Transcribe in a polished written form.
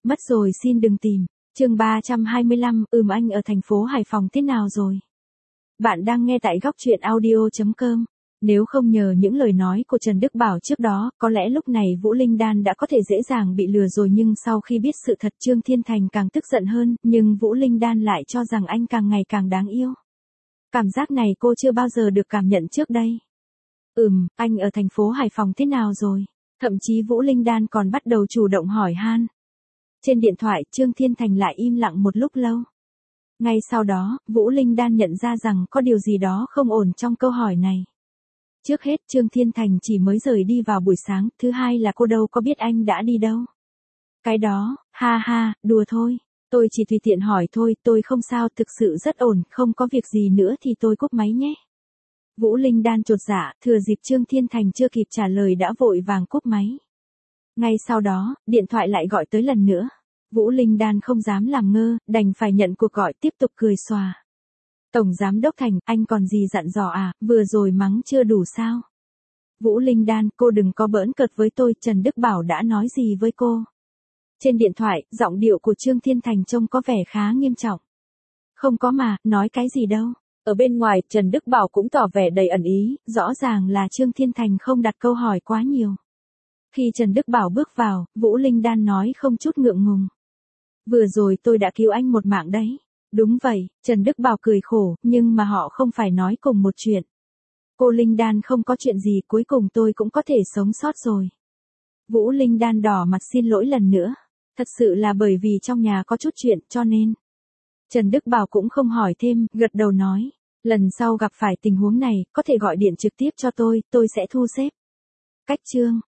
Mất rồi xin đừng tìm. Chương 325, anh ở thành phố Hải Phòng thế nào rồi? Bạn đang nghe tại góc truyện audio.com. Nếu không nhờ những lời nói của Trần Đức Bảo trước đó, có lẽ lúc này Vũ Linh Đan đã có thể dễ dàng bị lừa rồi, nhưng sau khi biết sự thật Trương Thiên Thành càng tức giận hơn, nhưng Vũ Linh Đan lại cho rằng anh càng ngày càng đáng yêu. Cảm giác này cô chưa bao giờ được cảm nhận trước đây. Anh ở thành phố Hải Phòng thế nào rồi? Thậm chí Vũ Linh Đan còn bắt đầu chủ động hỏi han. Trên điện thoại Trương Thiên Thành lại im lặng một lúc lâu. Ngay sau đó, Vũ Linh Đan nhận ra rằng có điều gì đó không ổn trong câu hỏi này. Trước hết Trương Thiên Thành chỉ mới rời đi vào buổi sáng, thứ hai là cô đâu có biết anh đã đi đâu. Cái đó, ha ha, đùa thôi. Tôi chỉ tùy tiện hỏi thôi, tôi không sao, thực sự rất ổn, không có việc gì nữa thì tôi cúp máy nhé. Vũ Linh Đan chột dạ, thừa dịp Trương Thiên Thành chưa kịp trả lời đã vội vàng cúp máy. Ngay sau đó, điện thoại lại gọi tới lần nữa. Vũ Linh Đan không dám làm ngơ, đành phải nhận cuộc gọi, tiếp tục cười xòa. Tổng Giám đốc Thành, anh còn gì dặn dò à, vừa rồi mắng chưa đủ sao? Vũ Linh Đan, cô đừng có bỡn cợt với tôi, Trần Đức Bảo đã nói gì với cô? Trên điện thoại, giọng điệu của Trương Thiên Thành trông có vẻ khá nghiêm trọng. Không có mà, nói cái gì đâu. Ở bên ngoài, Trần Đức Bảo cũng tỏ vẻ đầy ẩn ý, rõ ràng là Trương Thiên Thành không đặt câu hỏi quá nhiều. Khi Trần Đức Bảo bước vào, Vũ Linh Đan nói không chút ngượng ngùng. Vừa rồi tôi đã cứu anh một mạng đấy. Đúng vậy, Trần Đức Bảo cười khổ, nhưng mà họ không phải nói cùng một chuyện. Cô Linh Đan không có chuyện gì, cuối cùng tôi cũng có thể sống sót rồi. Vũ Linh Đan đỏ mặt xin lỗi lần nữa. Thật sự là bởi vì trong nhà có chút chuyện cho nên. Trần Đức Bảo cũng không hỏi thêm, gật đầu nói. Lần sau gặp phải tình huống này, có thể gọi điện trực tiếp cho tôi sẽ thu xếp. Cách chương.